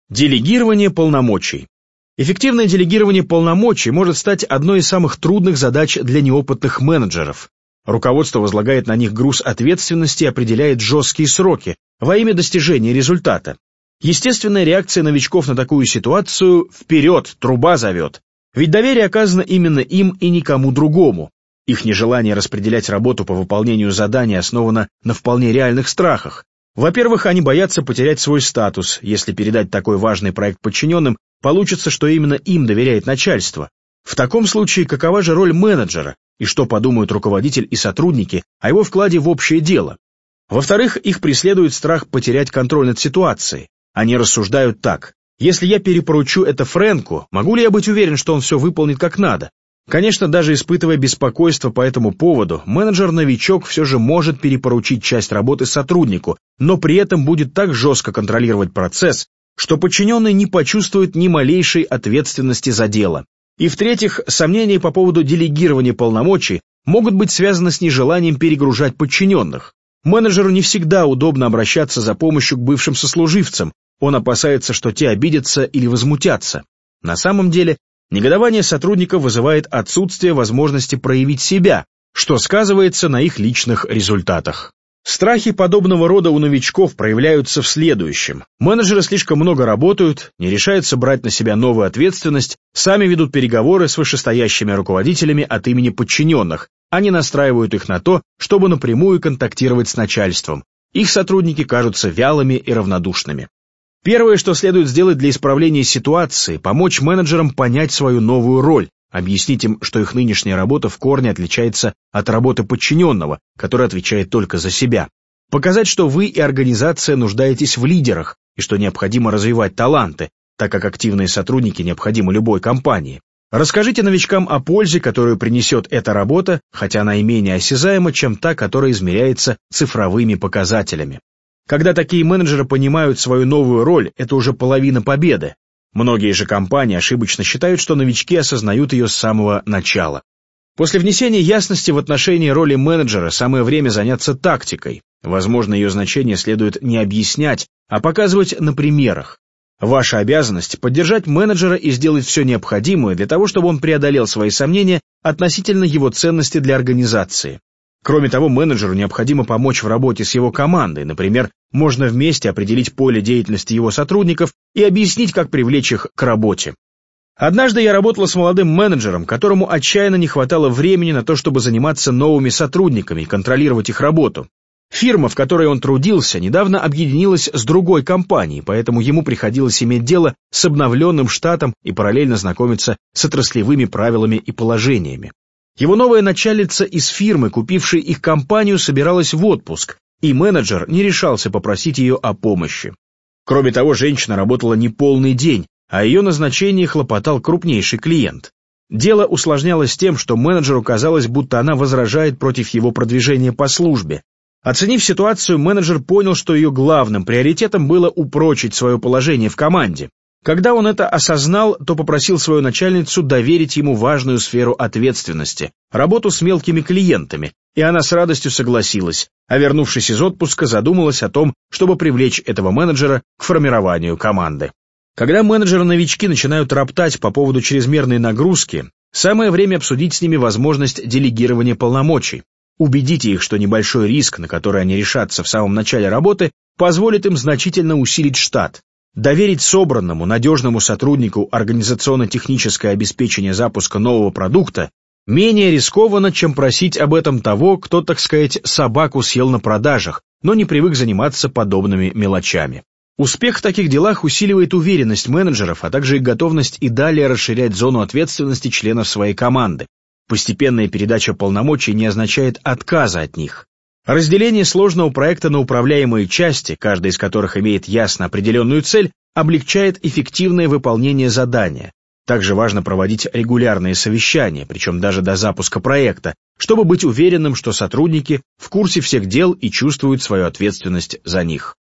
Делегирование полномочий. Эффективное делегирование полномочий может стать одной из самых трудных задач для неопытных менеджеров. Руководство возлагает на них груз ответственности и определяет жесткие сроки во имя достижения результата. Естественная реакция новичков на такую ситуацию – вперед, труба зовет. Ведь доверие оказано именно им и никому другому. Их нежелание распределять работу по выполнению заданий основано на вполне реальных страхах. Во-первых, они боятся потерять свой статус. Если передать такой важный проект подчиненным, получится, что именно им доверяет начальство. В таком случае, какова же роль менеджера, и что подумают руководитель и сотрудники о его вкладе в общее дело? Во-вторых, их преследует страх потерять контроль над ситуацией. Они рассуждают так: если я перепоручу это Фрэнку, могу ли я быть уверен, что он все выполнит как надо? Конечно, даже испытывая беспокойство по этому поводу, менеджер-новичок все же может перепоручить часть работы сотруднику, но при этом будет так жестко контролировать процесс, что подчиненный не почувствует ни малейшей ответственности за дело. И в-третьих, сомнения по поводу делегирования полномочий могут быть связаны с нежеланием перегружать подчиненных. Менеджеру не всегда удобно обращаться за помощью к бывшим сослуживцам, он опасается, что те обидятся или возмутятся. На самом деле, негодование сотрудников вызывает отсутствие возможности проявить себя, что сказывается на их личных результатах. Страхи подобного рода у новичков проявляются в следующем. Менеджеры слишком много работают, не решаются брать на себя новую ответственность, сами ведут переговоры с вышестоящими руководителями от имени подчиненных, они настраивают их на то, чтобы напрямую контактировать с начальством. Их сотрудники кажутся вялыми и равнодушными. Первое, что следует сделать для исправления ситуации, помочь менеджерам понять свою новую роль, объяснить им, что их нынешняя работа в корне отличается от работы подчиненного, который отвечает только за себя. Показать, что вы и организация нуждаетесь в лидерах, и что необходимо развивать таланты, так как активные сотрудники необходимы любой компании. Расскажите новичкам о пользе, которую принесет эта работа, хотя она и менее осязаема, чем та, которая измеряется цифровыми показателями. Когда такие менеджеры понимают свою новую роль, это уже половина победы. Многие же компании ошибочно считают, что новички осознают ее с самого начала. После внесения ясности в отношении роли менеджера самое время заняться тактикой. Возможно, ее значение следует не объяснять, а показывать на примерах. Ваша обязанность – поддержать менеджера и сделать все необходимое для того, чтобы он преодолел свои сомнения относительно его ценности для организации. Кроме того, менеджеру необходимо помочь в работе с его командой, например, можно вместе определить поле деятельности его сотрудников и объяснить, как привлечь их к работе. Однажды я работала с молодым менеджером, которому отчаянно не хватало времени на то, чтобы заниматься новыми сотрудниками и контролировать их работу. Фирма, в которой он трудился, недавно объединилась с другой компанией, поэтому ему приходилось иметь дело с обновленным штатом и параллельно знакомиться с отраслевыми правилами и положениями. Его новая начальница из фирмы, купившей их компанию, собиралась в отпуск, и менеджер не решался попросить ее о помощи. Кроме того, женщина работала не полный день, а о ее назначении хлопотал крупнейший клиент. Дело усложнялось тем, что менеджеру казалось, будто она возражает против его продвижения по службе. Оценив ситуацию, менеджер понял, что ее главным приоритетом было упрочить свое положение в команде. Когда он это осознал, то попросил свою начальницу доверить ему важную сферу ответственности – работу с мелкими клиентами, и она с радостью согласилась, а вернувшись из отпуска, задумалась о том, чтобы привлечь этого менеджера к формированию команды. Когда менеджеры-новички начинают роптать по поводу чрезмерной нагрузки, самое время обсудить с ними возможность делегирования полномочий. Убедите их, что небольшой риск, на который они решатся в самом начале работы, позволит им значительно усилить штат. Доверить собранному, надежному сотруднику организационно-техническое обеспечение запуска нового продукта менее рискованно, чем просить об этом того, кто, так сказать, собаку съел на продажах, но не привык заниматься подобными мелочами. Успех в таких делах усиливает уверенность менеджеров, а также их готовность и далее расширять зону ответственности членов своей команды. Постепенная передача полномочий не означает отказа от них. Разделение сложного проекта на управляемые части, каждая из которых имеет ясно определенную цель, облегчает эффективное выполнение задания. Также важно проводить регулярные совещания, причем даже до запуска проекта, чтобы быть уверенным, что сотрудники в курсе всех дел и чувствуют свою ответственность за них.